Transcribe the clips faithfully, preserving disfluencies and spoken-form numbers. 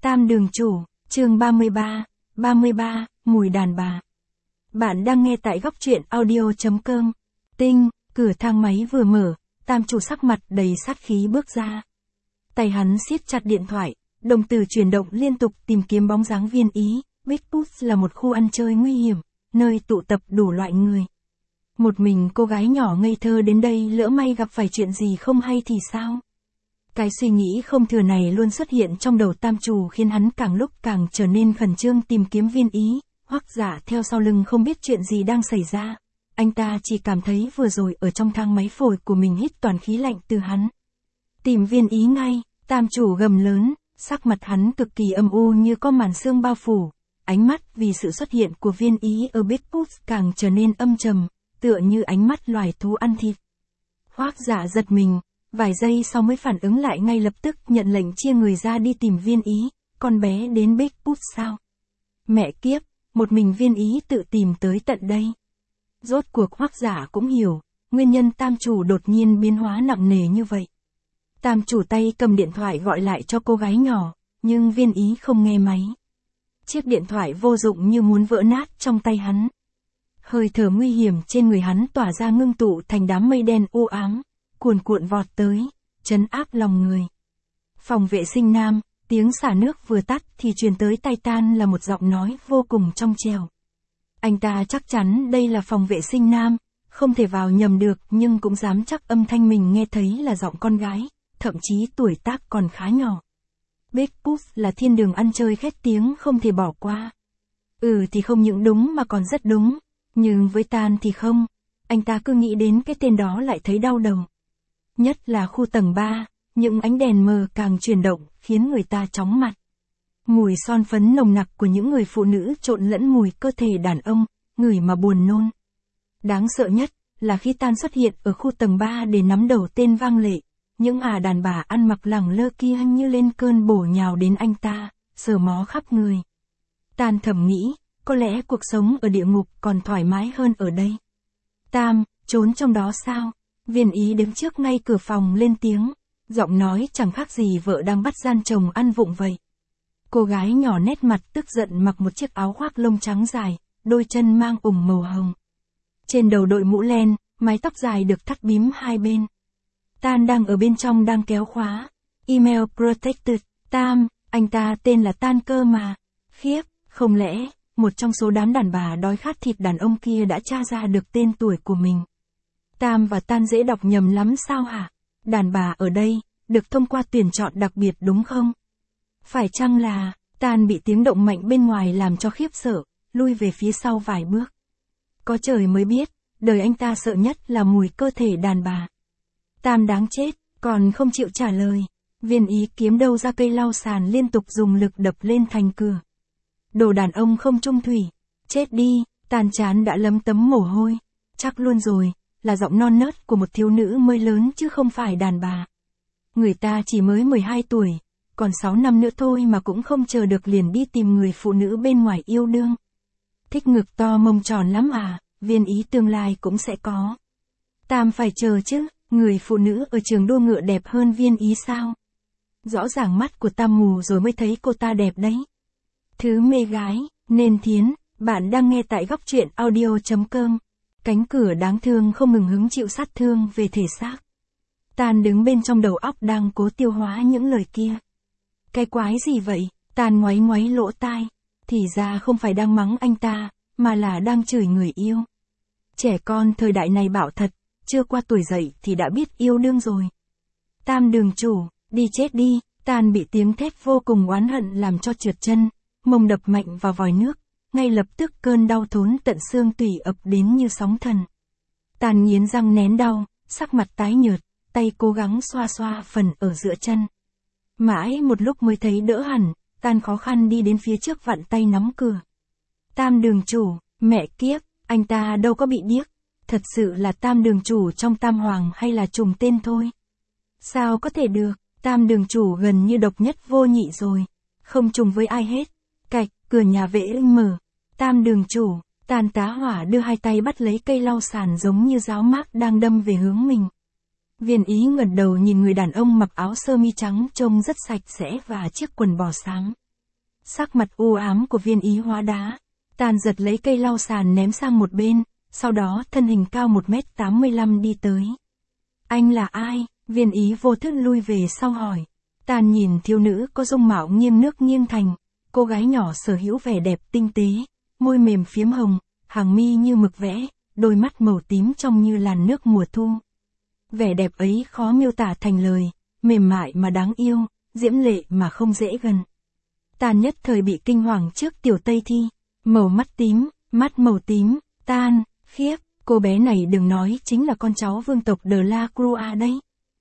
Tam đường chủ, chương ba mươi ba, ba mươi ba, mùi đàn bà. Bạn đang nghe tại góc truyện audio.com. Tinh, cửa thang máy vừa mở, Tam chủ sắc mặt đầy sát khí bước ra. Tay hắn siết chặt điện thoại, đồng tử chuyển động liên tục tìm kiếm bóng dáng Viên Ý. Big Boots là một khu ăn chơi nguy hiểm, nơi tụ tập đủ loại người. Một mình cô gái nhỏ ngây thơ đến đây lỡ may gặp phải chuyện gì không hay thì sao? Cái suy nghĩ không thừa này luôn xuất hiện trong đầu Tam chủ khiến hắn càng lúc càng trở nên khẩn trương tìm kiếm Viên Ý. Hoắc Giả theo sau lưng không biết chuyện gì đang xảy ra. Anh ta chỉ cảm thấy vừa rồi ở trong thang máy phổi của mình hít toàn khí lạnh từ hắn. Tìm Viên Ý ngay, Tam chủ gầm lớn, sắc mặt hắn cực kỳ âm u như có màn sương bao phủ. Ánh mắt vì sự xuất hiện của Viên Ý ở Big Boots càng trở nên âm trầm, tựa như ánh mắt loài thú ăn thịt. Hoắc Giả giật mình, vài giây sau mới phản ứng lại, ngay lập tức nhận lệnh chia người ra đi tìm Viên Ý. Con bé đến Big Boots sao? Mẹ kiếp, một mình Viên Ý tự tìm tới tận đây. Rốt cuộc Hoắc Giả cũng hiểu, nguyên nhân Tam chủ đột nhiên biến hóa nặng nề như vậy. Tam chủ tay cầm điện thoại gọi lại cho cô gái nhỏ, nhưng Viên Ý không nghe máy. Chiếc điện thoại vô dụng như muốn vỡ nát trong tay hắn. Hơi thở nguy hiểm trên người hắn tỏa ra ngưng tụ thành đám mây đen u ám, cuồn cuộn vọt tới, trấn áp lòng người. Phòng vệ sinh nam, tiếng xả nước vừa tắt thì truyền tới tai Tan là một giọng nói vô cùng trong trẻo. Anh ta chắc chắn đây là phòng vệ sinh nam, không thể vào nhầm được, nhưng cũng dám chắc âm thanh mình nghe thấy là giọng con gái, thậm chí tuổi tác còn khá nhỏ. Big Boots là thiên đường ăn chơi khét tiếng không thể bỏ qua. Ừ thì không những đúng mà còn rất đúng, nhưng với Tan thì không. Anh ta cứ nghĩ đến cái tên đó lại thấy đau đầu. Nhất là khu tầng ba, những ánh đèn mờ càng chuyển động, khiến người ta chóng mặt. Mùi son phấn nồng nặc của những người phụ nữ trộn lẫn mùi cơ thể đàn ông, ngửi mà buồn nôn. Đáng sợ nhất là khi Tan xuất hiện ở khu tầng ba để nắm đầu tên vang lệ, những ả đàn bà ăn mặc lẳng lơ kia như lên cơn bổ nhào đến anh ta, sờ mó khắp người. Tan thầm nghĩ, có lẽ cuộc sống ở địa ngục còn thoải mái hơn ở đây. Tam, trốn trong đó sao? Viên Ý đứng trước ngay cửa phòng lên tiếng, giọng nói chẳng khác gì vợ đang bắt gian chồng ăn vụng vậy. Cô gái nhỏ nét mặt tức giận mặc một chiếc áo khoác lông trắng dài, đôi chân mang ủng màu hồng. Trên đầu đội mũ len, mái tóc dài được thắt bím hai bên. Tan đang ở bên trong đang kéo khóa. Email protected. Tam, anh ta tên là Tan cơ mà. Khiếp, không lẽ, một trong số đám đàn bà đói khát thịt đàn ông kia đã tra ra được tên tuổi của mình. Tam và Tan dễ đọc nhầm lắm sao hả? Đàn bà ở đây, được thông qua tuyển chọn đặc biệt đúng không? Phải chăng là, Tan bị tiếng động mạnh bên ngoài làm cho khiếp sợ, lui về phía sau vài bước. Có trời mới biết, đời anh ta sợ nhất là mùi cơ thể đàn bà. Tam đáng chết, còn không chịu trả lời. Viên Ý kiếm đâu ra cây lau sàn liên tục dùng lực đập lên thành cửa. Đồ đàn ông không trung thủy. Chết đi, Tan chán đã lấm tấm mồ hôi. Chắc luôn rồi, là giọng non nớt của một thiếu nữ mới lớn chứ không phải đàn bà. Người ta chỉ mới mười hai tuổi, còn sáu năm nữa thôi mà cũng không chờ được liền đi tìm người phụ nữ bên ngoài yêu đương. Thích ngực to mông tròn lắm à, Viên Ý tương lai cũng sẽ có. Tam phải chờ chứ. Người phụ nữ ở trường đua ngựa đẹp hơn Viên Ý sao? Rõ ràng mắt của Tam mù rồi mới thấy cô ta đẹp đấy. Thứ mê gái, nên thiến, bạn đang nghe tại góc truyện audio.com. Cánh cửa đáng thương không ngừng hứng chịu sát thương về thể xác. Tan đứng bên trong đầu óc đang cố tiêu hóa những lời kia. Cái quái gì vậy? Tan ngoáy ngoáy lỗ tai. Thì ra không phải đang mắng anh ta, mà là đang chửi người yêu. Trẻ con thời đại này bảo thật. Chưa qua tuổi dậy thì đã biết yêu đương rồi. Tam đường chủ, đi chết đi. Tan bị tiếng thét vô cùng oán hận làm cho trượt chân, mông đập mạnh vào vòi nước, ngay lập tức cơn đau thốn tận xương tủy ập đến như sóng thần. Tan nghiến răng nén đau, sắc mặt tái nhợt, tay cố gắng xoa xoa phần ở giữa chân. Mãi một lúc mới thấy đỡ hẳn, Tan khó khăn đi đến phía trước vặn tay nắm cửa. Tam đường chủ, mẹ kiếp, anh ta đâu có bị điếc. Thật sự là Tam đường chủ trong Tam Hoàng hay là trùng tên thôi? Sao có thể được, Tam đường chủ gần như độc nhất vô nhị rồi. Không trùng với ai hết. Cạch, cửa nhà vệ mở. Tam đường chủ, Tan tá hỏa đưa hai tay bắt lấy cây lau sàn giống như giáo mác đang đâm về hướng mình. Viên Ý ngẩng đầu nhìn người đàn ông mặc áo sơ mi trắng trông rất sạch sẽ và chiếc quần bò sáng. Sắc mặt u ám của Viên Ý hóa đá. Tàn giật lấy cây lau sàn ném sang một bên, sau đó thân hình cao một mét tám mươi lăm đi tới. Anh là ai? Viên Ý vô thức lui về sau hỏi. Tàn nhìn thiếu nữ có dung mạo nghiêng nước nghiêng thành, cô gái nhỏ sở hữu vẻ đẹp tinh tế, môi mềm phiếm hồng, hàng mi như mực vẽ, đôi mắt màu tím trong như làn nước mùa thu. Vẻ đẹp ấy khó miêu tả thành lời, mềm mại mà đáng yêu, diễm lệ mà không dễ gần. Tàn nhất thời bị kinh hoàng trước tiểu Tây Thi, màu mắt tím, mắt màu tím, Tàn, khiếp, cô bé này đừng nói chính là con cháu vương tộc De La Crua đấy.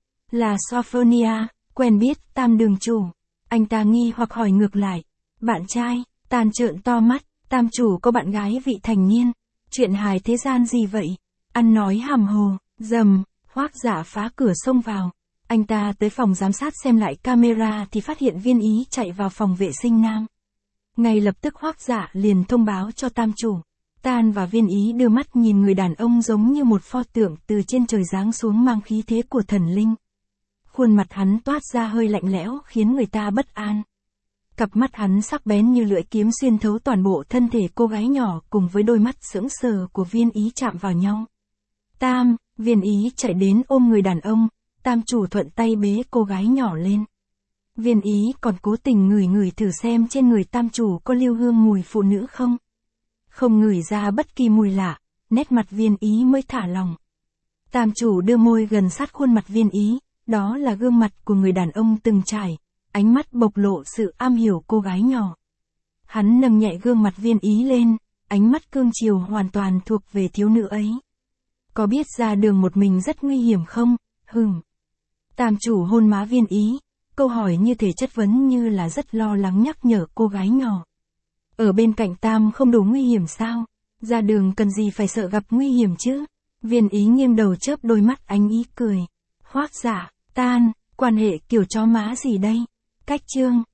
Là Sophonia, quen biết Tam đường chủ. Anh ta nghi hoặc hỏi ngược lại. Bạn trai? Tàn trợn to mắt. Tam chủ có bạn gái vị thành niên. Chuyện hài thế gian gì vậy? Ăn nói hàm hồ, dầm, Hoác Dạ phá cửa xông vào. Anh ta tới phòng giám sát xem lại camera thì phát hiện Viên Ý chạy vào phòng vệ sinh nam. Ngay lập tức Hoác Dạ liền thông báo cho Tam chủ. Tàn và Viên Ý đưa mắt nhìn người đàn ông giống như một pho tượng từ trên trời giáng xuống mang khí thế của thần linh. Khuôn mặt hắn toát ra hơi lạnh lẽo khiến người ta bất an. Cặp mắt hắn sắc bén như lưỡi kiếm xuyên thấu toàn bộ thân thể cô gái nhỏ cùng với đôi mắt sững sờ của Viên Ý chạm vào nhau. Tam, Viên Ý chạy đến ôm người đàn ông, Tam chủ thuận tay bế cô gái nhỏ lên. Viên Ý còn cố tình ngửi ngửi thử xem trên người Tam chủ có lưu hương mùi phụ nữ không. Không ngửi ra bất kỳ mùi lạ, nét mặt Viên Ý mới thả lòng. Tam chủ đưa môi gần sát khuôn mặt Viên Ý, đó là gương mặt của người đàn ông từng trải, ánh mắt bộc lộ sự am hiểu cô gái nhỏ. Hắn nâng nhẹ gương mặt Viên Ý lên, ánh mắt cương chiều hoàn toàn thuộc về thiếu nữ ấy. Có biết ra đường một mình rất nguy hiểm không? Hừm. Tam chủ hôn má Viên Ý, câu hỏi như thể chất vấn như là rất lo lắng nhắc nhở cô gái nhỏ. Ở bên cạnh Tam không đủ nguy hiểm sao? Ra đường cần gì phải sợ gặp nguy hiểm chứ? Viên Ý nghiêng đầu chớp đôi mắt ánh ý cười. Hoác Dạ, Tan, quan hệ kiểu chó má gì đây? Cách chương.